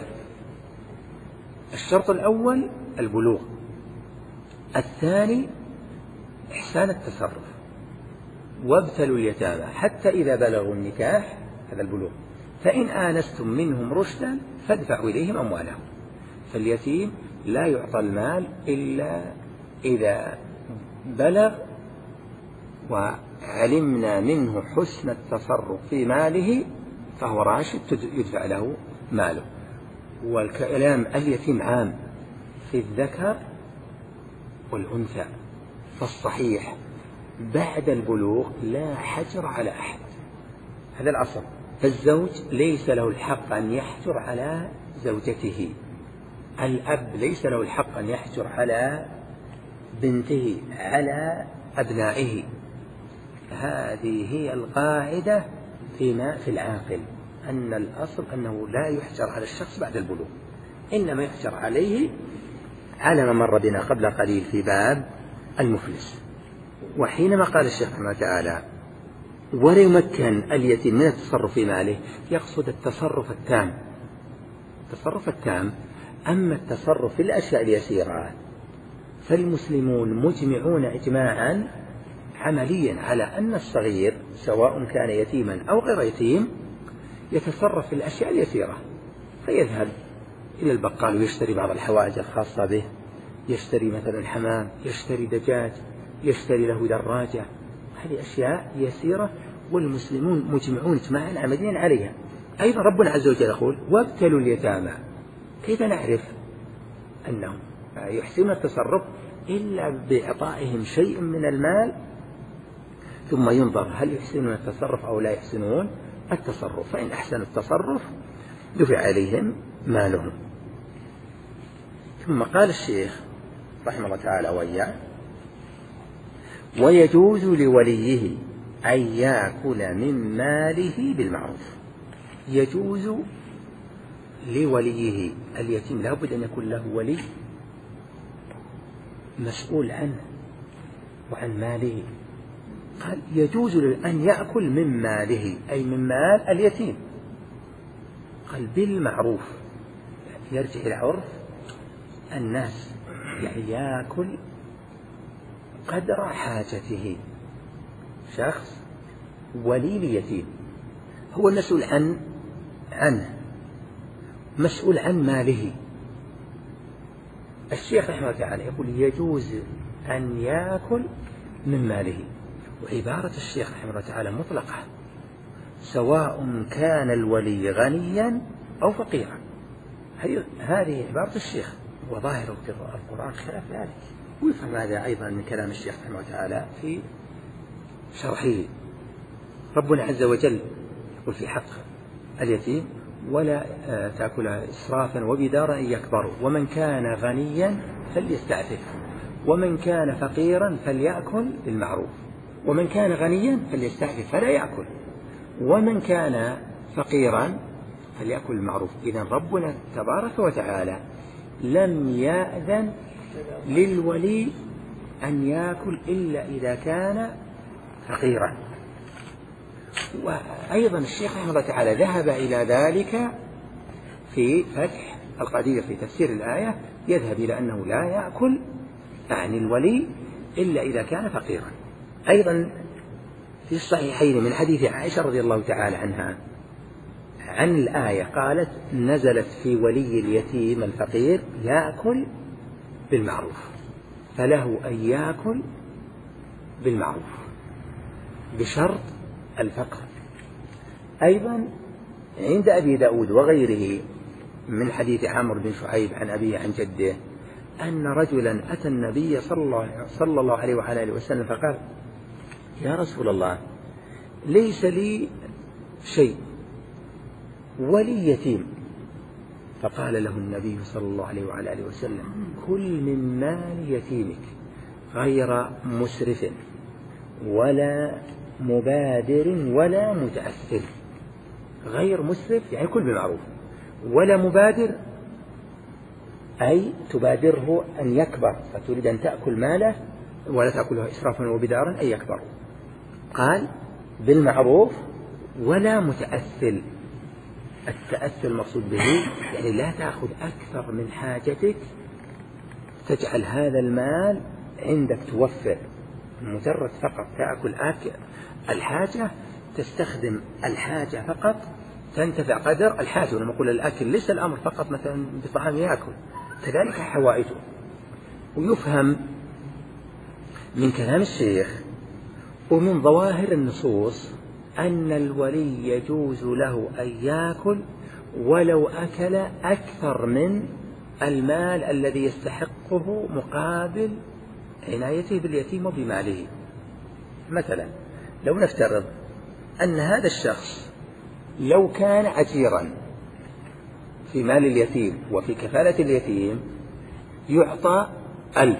الشرط الأول البلوغ، الثاني إحسان التصرف. وابتلوا اليتامى حتى إذا بلغوا النكاح، هذا البلوغ، فإن آنستم منهم رشدا فادفعوا إليهم أموالهم. فاليتيم لا يعطى المال إلا إذا بلغ وعلمنا منه حسن التصرف في ماله فهو راشد يدفع له ماله. والكلام اليتيم عام في الذكر والأنثى، فالصحيح بعد البلوغ لا حجر على أحد، هذا الأصل. فالزوج ليس له الحق أن يحجر على زوجته، الأب ليس له الحق أن يحجر على بنته، على أبنائه. هذه هي القاعدة فيما في العاقل، أن الأصل أنه لا يحجر على الشخص بعد البلوغ، إنما يحجر عليه على ما مر بنا قبل قليل في باب المفلس. وحينما قال الشيخ رحمه الله تعالى ولا يمكن اليتيم من التصرف في ماله، يقصد التصرف التام. التصرف التام. أما التصرف في الأشياء اليسيرة فالمسلمون مجمعون إجماعا عمليا على أن الصغير سواء كان يتيما أو غير يتيم يتصرف في الأشياء اليسيرة، فيذهب إلى البقال ويشتري بعض الحوائج الخاصة به، يشتري مثلا حمام، يشتري دجاج، يشتري له دراجة. هذه أشياء يسيرة والمسلمون مجمعون إجماعا عمليا عليها. أيضا ربنا عز وجل يقول وابتلوا اليتامى. كيف نعرف أنهم يحسنون التصرف؟ إلا بإعطائهم شيء من المال، ثم ينظر هل يحسنون التصرف أو لا يحسنون التصرف، فإن أحسن التصرف دفع عليهم مالهم. ثم قال الشيخ رحمه الله تعالى وإياه ويجوز لوليه أن يأكل من ماله بالمعروف. يجوز لوليه، اليتيم لا بد أن يكون له ولي مسؤول عنه وعن ماله. قال يجوز أن يأكل من ماله أي من مال اليتيم. قال بالمعروف، يرجع إلى عرف الناس، يعني يأكل قدر حاجته. شخص ولي ليتيم هو المسؤول عن عنه، مسؤول عن ماله. الشيخ رحمه الله تعالى يقول يجوز أن يأكل من ماله، وعبارة الشيخ رحمه الله تعالى مطلقة، سواء كان الولي غنيا أو فقيرا. هذه عبارة الشيخ، وظاهر القرآن خلاف ذلك. ويفهم هذا أيضا من كلام الشيخ رحمه الله تعالى في شرحه. ربنا عز وجل يقول في حق اليتيم ولا تأكل إسرافا وبدارا أن يكبروا، ومن كان غنيا فليستعفف، ومن كان فقيرا فليأكل بالمعروف، ومن كان غنيا فليستعفف فلا يأكل، ومن كان فقيرا فليأكل المعروف. إذن ربنا تبارك وتعالى لم يأذن للولي أن يأكل إلا إذا كان فقيرا. وأيضا الشيخ رحمه الله تعالى ذهب إلى ذلك في فتح القدير في تفسير الآية، يذهب إلى أنه لا يأكل عن الولي إلا إذا كان فقيرا. أيضا في الصحيحين من حديث عائشة رضي الله تعالى عنها عن الآية قالت نزلت في ولي اليتيم الفقير يأكل بالمعروف، فله أن يأكل بالمعروف بشرط الفقر. أيضا عند أبي داود وغيره من حديث عمرو بن شعيب عن أبيه عن جده أن رجلا أتى النبي صلى الله, صلى الله عليه وعلى آله وسلم فقال يا رسول الله ليس لي شيء ولي يتيم، فقال له النبي صلى الله عليه وعلى آله وسلم كل من مال يتيمك غير مسرف ولا مبادر ولا متأثر. غير مسرف يعني كل بالمعروف، ولا مبادر أي تبادره أن يكبر فتريد أن تأكل ماله ولا تأكله إسرافا وبدارا أي يكبر. قال بالمعروف ولا متأثل. التأثل المقصود به يعني لا تأخذ أكثر من حاجتك، تجعل هذا المال عندك توفر، مجرد فقط تأكل أكل الحاجة، تستخدم الحاجة فقط، تنتفع قدر الحاجة. ولما نقول الأكل ليس الأمر فقط مثلا بطعام يأكل، كذلك حوائجه. ويفهم من كلام الشيخ ومن ظواهر النصوص أن الولي يجوز له أن يأكل ولو أكل أكثر من المال الذي يستحقه مقابل عنايته باليتيم وبماله. مثلا لو نفترض أن هذا الشخص لو كان أجيرا في مال اليتيم وفي كفالة اليتيم يعطى ألف،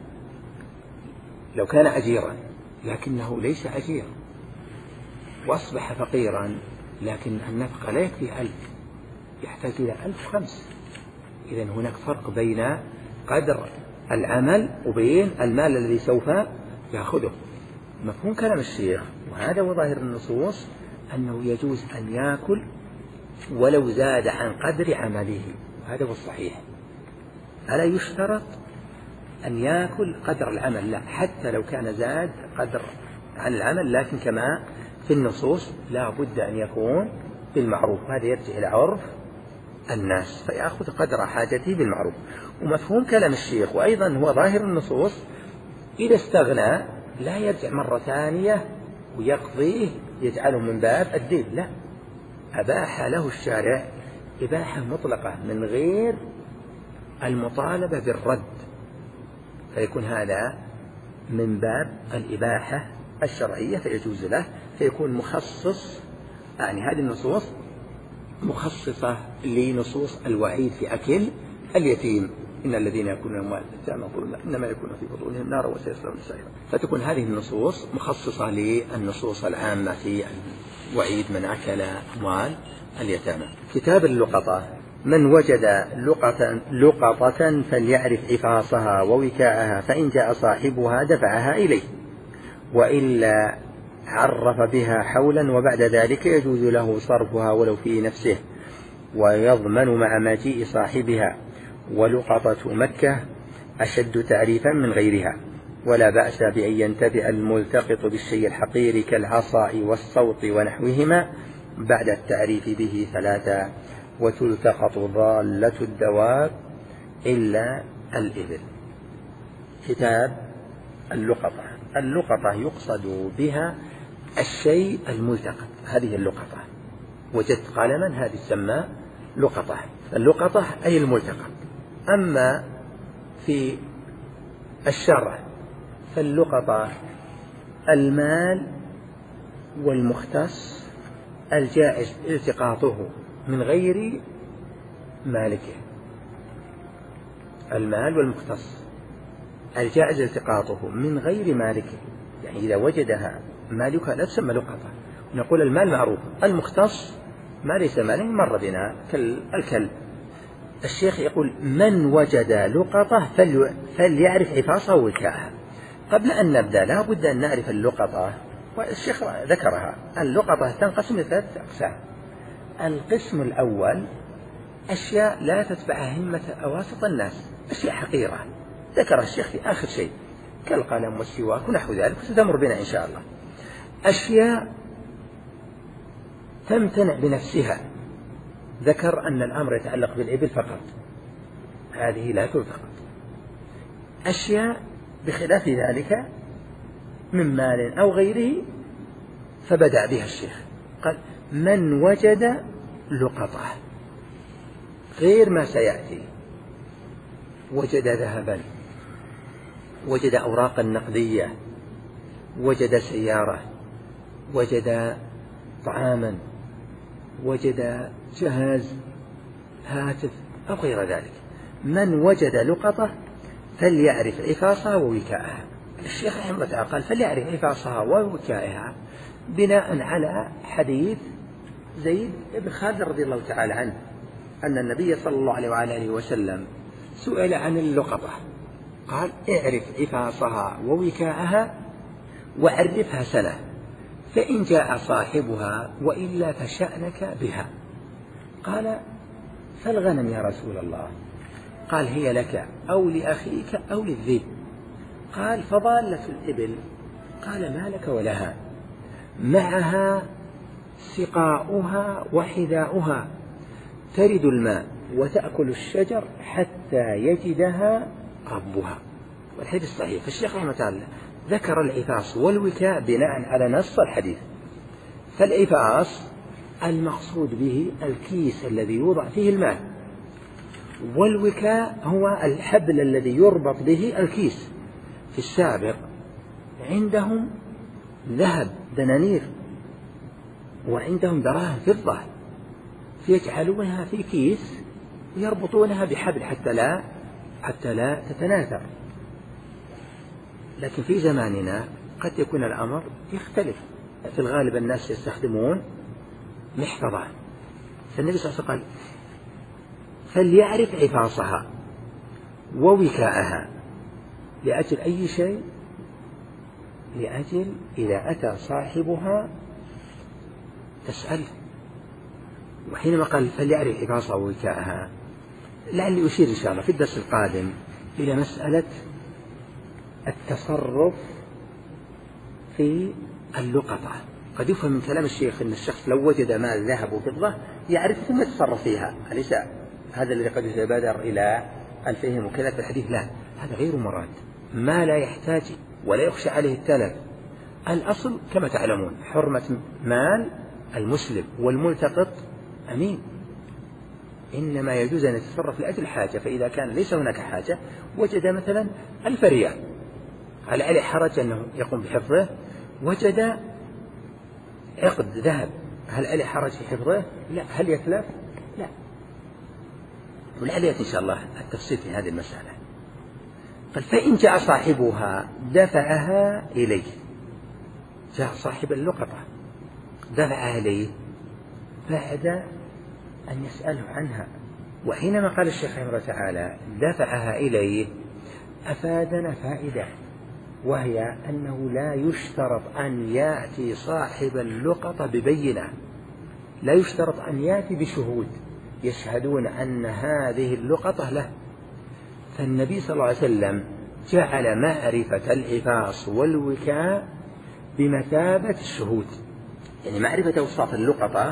لو كان أجيرا لكنه ليس أجير وأصبح فقيرا، لكن النفقة لا يكفي ألف، يحتاج إلى ألف خمس. إذن هناك فرق بين قدر العمل وبين المال الذي سوف يأخذه. مفهوم كلام الشيخ وهذا وظاهر النصوص أنه يجوز أن يأكل ولو زاد عن قدر عمله، وهذا هو الصحيح. ألا يشترط أن يأكل قدر العمل، لا، حتى لو كان زاد قدر عن العمل، لكن كما في النصوص لا بد أن يكون بالمعروف. هذا يرجع إلى عرف الناس، فيأخذ قدر حاجته بالمعروف. ومفهوم كلام الشيخ وأيضا هو ظاهر النصوص إذا استغنى لا يرجع مرة ثانية ويقضيه يجعله من باب الدين، لا، أباح له الشارع إباحة مطلقة من غير المطالبة بالرد، فيكون هذا من باب الإباحة الشرعية فيجوز له، فيكون مخصص. يعني هذه النصوص مخصصة لنصوص الوعيد في أكل اليتيم، إن الذين يأكلون أموال اليتامى ظلما إنما يكونون في بطونهم نارا وسيصلون سعيرا. فتكون هذه النصوص مخصصة للنصوص العامة في الوعيد من أكل أموال اليتامى. كتاب اللقطة: من وجد لقطة, لقطة فليعرف عفاصها ووكاءها، فإن جاء صاحبها دفعها إليه، وإلا عرف بها حولا، وبعد ذلك يجوز له صرفها ولو في نفسه، ويضمن مع مجيء صاحبها. ولقطة مكة أشد تعريفا من غيرها، ولا بأس بأن ينتفع الملتقط بالشيء الحقير كالعصا والصوت ونحوهما بعد التعريف به ثلاثة: وتلتقط ضالة الدواب إلا الإبل. كتاب اللقطة. اللقطة يقصد بها الشيء الملتقط، هذه اللقطة. وجدت قلما، هذه تسمى لقطة. اللقطة أي الملتقط. أما في الشرع فاللقطة المال والمختص الجائز التقاطه من غير مالكه. المال والمختص الجائز التقاطه من غير مالكه، يعني إذا وجدها مالكها لا تسمى لقطة. نقول المال معروف، المختص ما ليس ماله مر بنا كالكلب. الشيخ يقول: من وجد لقطة فليعرف عفاصها ووكاءها. قبل أن نبدأ لا بد أن نعرف اللقطة، والشيخ ذكرها. اللقطة تنقسم إلى ثلاثة أقسام. القسم الأول أشياء لا تتبعها همة أواسط الناس، أشياء حقيرة ذكر الشيخ في آخر شيء كالقلم والسواك ونحو ذلك، ستمر بنا إن شاء الله. أشياء تمتنع بنفسها، ذكر أن الأمر يتعلق بالإبل فقط، هذه لا تلتقط. أشياء بخلاف ذلك من مال أو غيره، فبدأ بها الشيخ قال: من وجد لقطة غير ما سيأتي، وجد ذهبا، وجد أوراقا نقدية، وجد سيارة، وجد طعاما، وجد جهاز هاتف أو غير ذلك. من وجد لقطة فليعرف عفاصها ووكاءها. الشيخ رحمه الله تعالى قال: فليعرف عفاصها ووكاءها بناء على حديث زيد بن خالد رضي الله تعالى عنه أن النبي صلى الله عليه وآله وسلم سئل عن اللقطة قال: اعرف عفاصها ووكاءها وعرفها سنة، فإن جاء صاحبها وإلا فشأنك بها. قال: فالغنم يا رسول الله؟ قال: هي لك أو لأخيك أو للذئب. قال: فضالة الإبل؟ قال: ما لك ولها، معها سقاؤها وحذاؤها، ترد الماء وتأكل الشجر حتى يجدها ربها. والحديث صحيح. فالشيخ رحمه الله ذكر العفاص والوكاء بناء على نص الحديث. فالعفاص المقصود به الكيس الذي يوضع فيه المال، والوكاء هو الحبل الذي يربط به الكيس. في السابق عندهم ذهب دنانير وعندهم دراهم فضة، فيجعلونها في كيس ويربطونها بحبل حتى لا حتى لا تتناثر. لكن في زماننا قد يكون الأمر يختلف. في الغالب الناس يستخدمون محفظة. فالنبي صلى الله عليه وسلم قال: فليعرف عفاصها ووكاءها. لأجل أي شيء؟ لأجل إذا أتى صاحبها تسأل. وحينما قال فليعرف عفاصها ووكاءها، لعلي أشير إن شاء الله في الدرس القادم إلى مسألة التصرف في اللقطة. قد يفهم من كلام الشيخ أن الشخص لو وجد مال ذهب وفضة يعرف ثم يتصرف فيها، أليس هذا الذي قد يتبادر إلى الفهم وكذا في الحديث؟ لا، هذا غير مراد. ما لا يحتاج ولا يخشى عليه التلف. الأصل كما تعلمون حرمة مال المسلم والملتقط أمين، إنما يجوز أن يتصرف لأجل حاجة. فإذا كان ليس هناك حاجة، وجد مثلا ألف ريال، هل عليه حرج أنه يقوم بحفظه؟ وجد عقد ذهب، هل عليه حرج في حفظه؟ لا. هل يتلف؟ لا. ولعل يأتي إن شاء الله التفصيل في هذه المسألة. قال: فإن جاء صاحبها دفعها إليه. جاء صاحب اللقطة دفعها إليه بعد أن يسأله عنها. وحينما قال الشيخ رحمه الله تعالى دفعها إليه أفادنا فائدة، وهي أنه لا يشترط أن يأتي صاحب اللقطة ببينة، لا يشترط أن يأتي بشهود يشهدون أن هذه اللقطة له. فالنبي صلى الله عليه وسلم جعل معرفة العفاص والوكاء بمثابة الشهود، يعني معرفة أوصاف اللقطة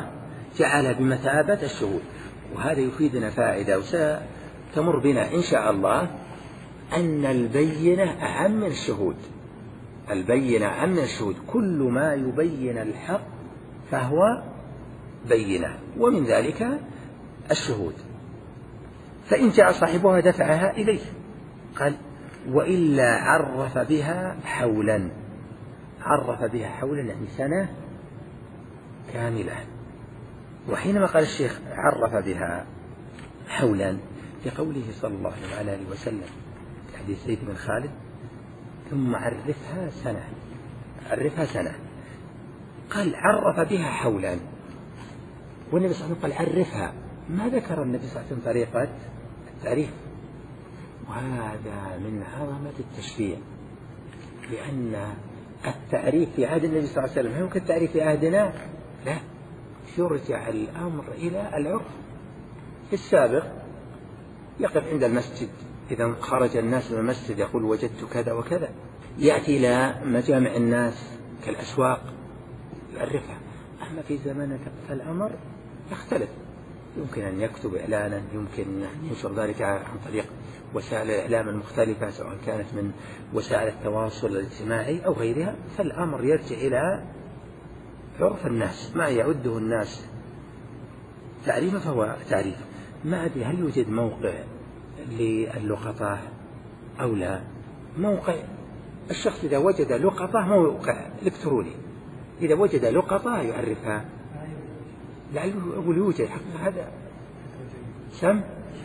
جعل بمثابة الشهود. وهذا يفيدنا فائدة وستمر بنا إن شاء الله، أن البينة أهم من الشهود. البينة أهم من الشهود، كل ما يبين الحق فهو بينة، ومن ذلك الشهود. فإن جاء صاحبها دفعها إليه. قال وإلا عرف بها حولا. عرف بها حولا يعني سنة كاملة. وحينما قال الشيخ عرف بها حولا لقوله صلى الله عليه وسلم في حديث زيد بن خالد ثم عرفها سنة، عرفها سنة، قال عرف بها حولا، والنبي صلى الله عليه وسلم قال عرفها، ما ذكر النبي صلى الله عليه وسلم طريقة التعريف. وهذا من عظمة التشريع، لأن التعريف في عهد النبي صلى الله عليه وسلم هو كالتعريف في عهدنا، لا، يرجع الأمر إلى العرف. في السابق يقف عند المسجد، إذا خرج الناس من المسجد يقول وجدت كذا وكذا، يأتي إلى مجامع الناس كالأسواق يعرفها. أما في زماننا فالأمر يختلف، يمكن أن يكتب إعلانا، يمكن أن ينشر ذلك عن طريق وسائل الإعلام المختلفة، سواء كانت من وسائل التواصل الاجتماعي أو غيرها. فالأمر يرجع إلى عرف الناس، ما يعده الناس تعريفا فهو تعريف. ما أدري هل يوجد موقع للقطة أو لا. موقع الشخص إذا وجد لقطة، موقع إلكتروني، إذا وجد لقطة يعرفها، لعله أقول يوجد حقيقة هذا سم،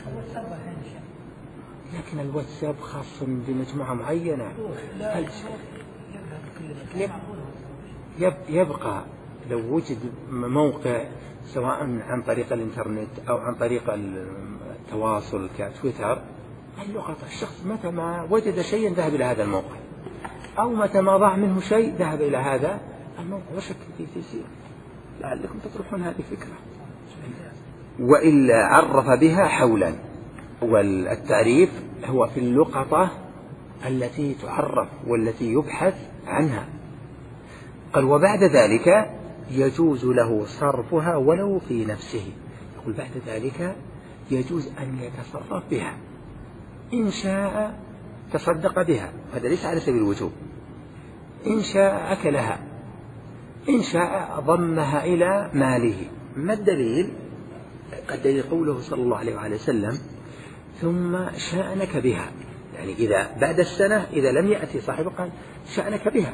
لكن الواتساب خاص بمجموعة معينة يبقى. لو وجد موقع سواء عن طريق الإنترنت أو عن طريق التواصل كتويتر، اللقطة الشخص متى ما وجد شيئا ذهب إلى هذا الموقع، أو متى ما ضاع منه شيء ذهب إلى هذا الموقع. وشك في تيسير، لعلكم تطرحون هذه الفكرة. وإلا عرف بها حولا. والتعريف هو في اللقطة التي تعرف والتي يبحث عنها. قال وبعد ذلك يجوز له صرفها ولو في نفسه. يقول بعد ذلك يجوز أن يتصرف بها، إن شاء تصدق بها، هذا ليس على سبيل الوجوب، إن شاء أكلها، إن شاء ضمها إلى ماله. ما الدليل؟ الدليل قوله صلى الله عليه وآله وسلم ثم شأنك بها، يعني إذا بعد السنة إذا لم يأتي صاحبه قال شأنك بها.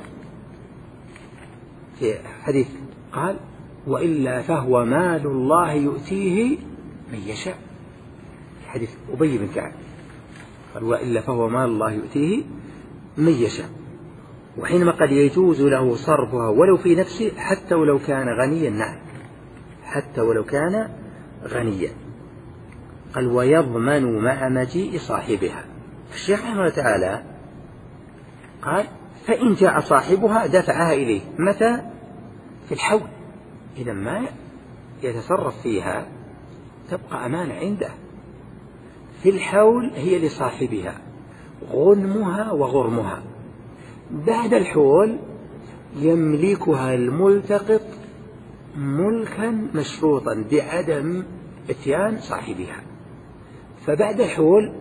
في حديث قال وإلا فهو مال الله يؤتيه من يشاء، حديث أبي بن كعب قال وإلا فهو مال الله يؤتيه من يشاء. وحينما قد يجوز له صرفها ولو في نفسه حتى ولو كان غنيا، نعم حتى ولو كان غنيا. قال ويضمن مع مجيء صاحبها. الشيخ رحمه الله تعالى قال فإن جاء صاحبها دفعها إليه. متى؟ في الحول. إذا ما يتصرف فيها تبقى أمانة عنده. في الحول هي لصاحبها غنمها وغرمها. بعد الحول يملكها الملتقط ملكا مشروطا بعدم اتيان صاحبها. فبعد الحول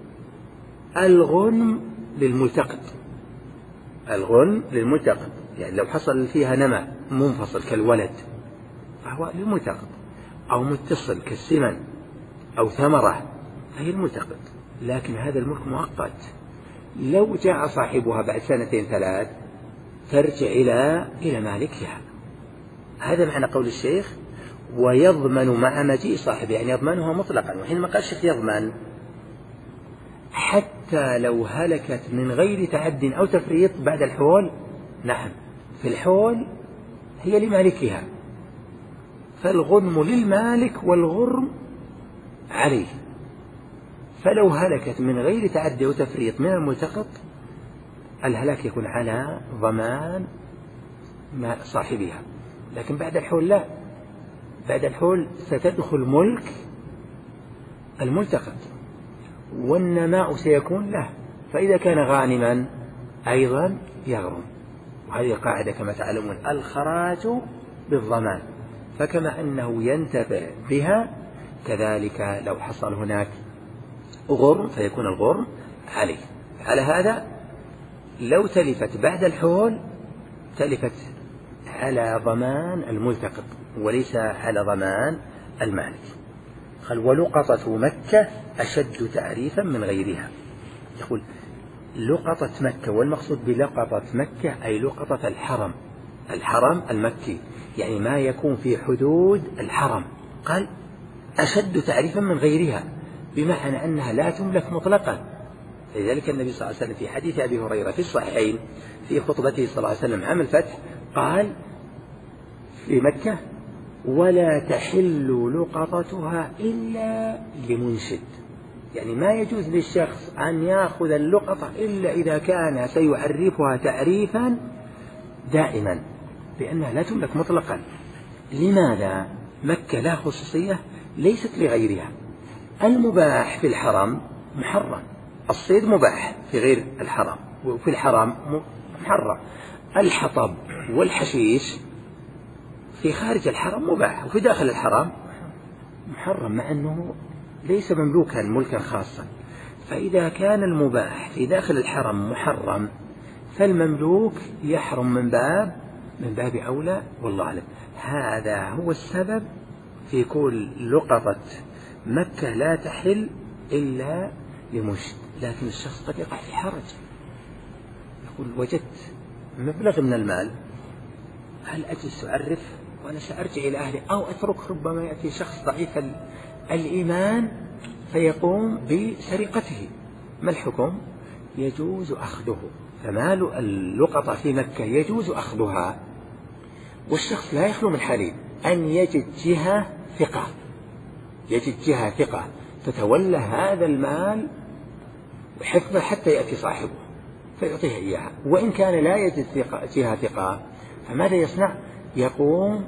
الغنم للملتقط، الغنم للملتقط، يعني لو حصل فيها نمى منفصل كالولد فهو للملتقط، أو متصل كالسمن أو ثمرة فهي الملتقط. لكن هذا الملك مؤقت، لو جاء صاحبها بعد سنتين ثلاث ترجع إلى إلى مالكها. هذا معنى قول الشيخ ويضمن مع مجيء صاحبه، يعني يضمنها مطلقا. وحينما قال الشيخ يضمن حتى لو هلكت من غير تعد أو تفريط بعد الحول، نعم في الحول هي لمالكها، فالغنم للمالك والغرم عليه. فلو هلكت من غير تعد أو تفريط من الملتقط الهلاك يكون على ضمان صاحبها. لكن بعد الحول لا، بعد الحول ستدخل ملك الملتقط والنماء سيكون له، فإذا كان غانما أيضا يغرم. وهذه القاعدة كما تعلمون الخراج بالضمان، فكما أنه ينتفع بها كذلك لو حصل هناك غرم فيكون الغرم عليه. على هذا لو تلفت بعد الحول تلفت على ضمان الملتقط وليس على ضمان المالك. قال ولقطة مكة أشد تعريفا من غيرها. يقول لقطة مكة، والمقصود بلقطة مكة أي لقطة الحرم، الحرم المكي، يعني ما يكون في حدود الحرم. قال أشد تعريفا من غيرها، بمعنى أنها لا تملك مطلقا. لذلك النبي صلى الله عليه وسلم في حديث أبي هريرة في الصحيحين في خطبته صلى الله عليه وسلم عام الفتح قال في مكة ولا تحل لقطتها إلا لمنشد، يعني ما يجوز للشخص أن يأخذ اللقطة إلا إذا كان سيعرفها تعريفا دائما بأنها لا تملك مطلقا. لماذا؟ مكة لها خصوصية ليست لغيرها. المباح في الحرم محرم، الصيد مباح في غير الحرم، وفي الحرم محرم. الحطب والحشيش في خارج الحرم مباح، وفي داخل الحرم محرم، مع أنه ليس مملوكا ملكا خاصا. فإذا كان المباح في داخل الحرم محرم فالمملوك يحرم من باب من باب أولى، والله أعلم. هذا هو السبب في كل لقطة مكة لا تحل إلا لمنشد. لكن الشخص قد يقع في حرج، يقول وجدت مبلغ من المال، هل أجلس أعرف وأنا سأرجع إلى أهلي أو أترك؟ ربما يأتي شخص ضعيف الإيمان فيقوم بسرقته. ما الحكم؟ يجوز أخذه. فمال اللقطة في مكة يجوز أخذها، والشخص لا يخلو من حالين: أن يجد جهة ثقة، يجد جهة ثقة تتولى هذا المال وحفظه حتى يأتي صاحبه فيعطيه إياها. وإن كان لا يجد جهة ثقة فماذا يصنع؟ يقوم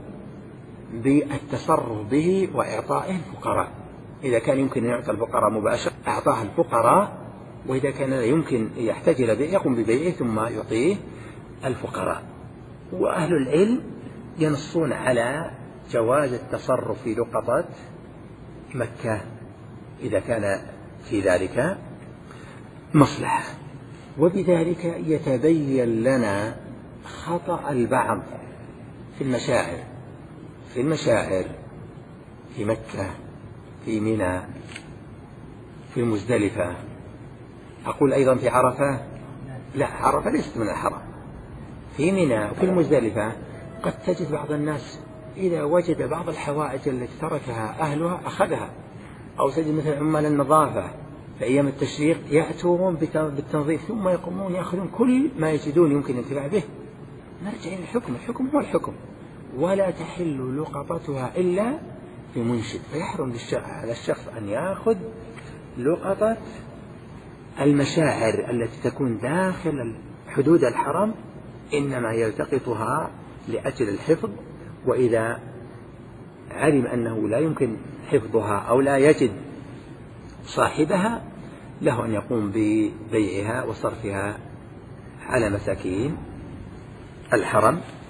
بالتصرف به وإعطائه الفقراء. إذا كان يمكن أن يعطي الفقراء مباشرة أعطاه الفقراء، وإذا كان لا يمكن يحتاج إلى بيع يقوم ببيعه ثم يعطيه الفقراء. وأهل العلم ينصون على جواز التصرف في لقطة مكة إذا كان في ذلك مصلحة. وبذلك يتبين لنا خطأ البعض في المشاعر في المشاعر في مكة، في منى، في مزدلفة، أقول أيضا في عرفة، لا عرفة ليست من الحرم، في منى وفي المزدلفة قد تجد بعض الناس إذا وجد بعض الحوائج التي تركها أهلها أخذها، أو تجد مثل عمال النظافة في أيام التشريق يأتون بالتنظيف ثم يقومون يأخذون كل ما يجدون يمكن الانتفاع به. نرجع إلى الحكم، الحكم هو الحكم. ولا تحل لقطتها إلا لمنشد، فيحرم على الشخص أن يأخذ لقطة المشاعر التي تكون داخل حدود الحرم، إنما يلتقطها لأجل الحفظ. وإذا علم أنه لا يمكن حفظها أو لا يجد صاحبها له أن يقوم ببيعها وصرفها على مساكين الحرم.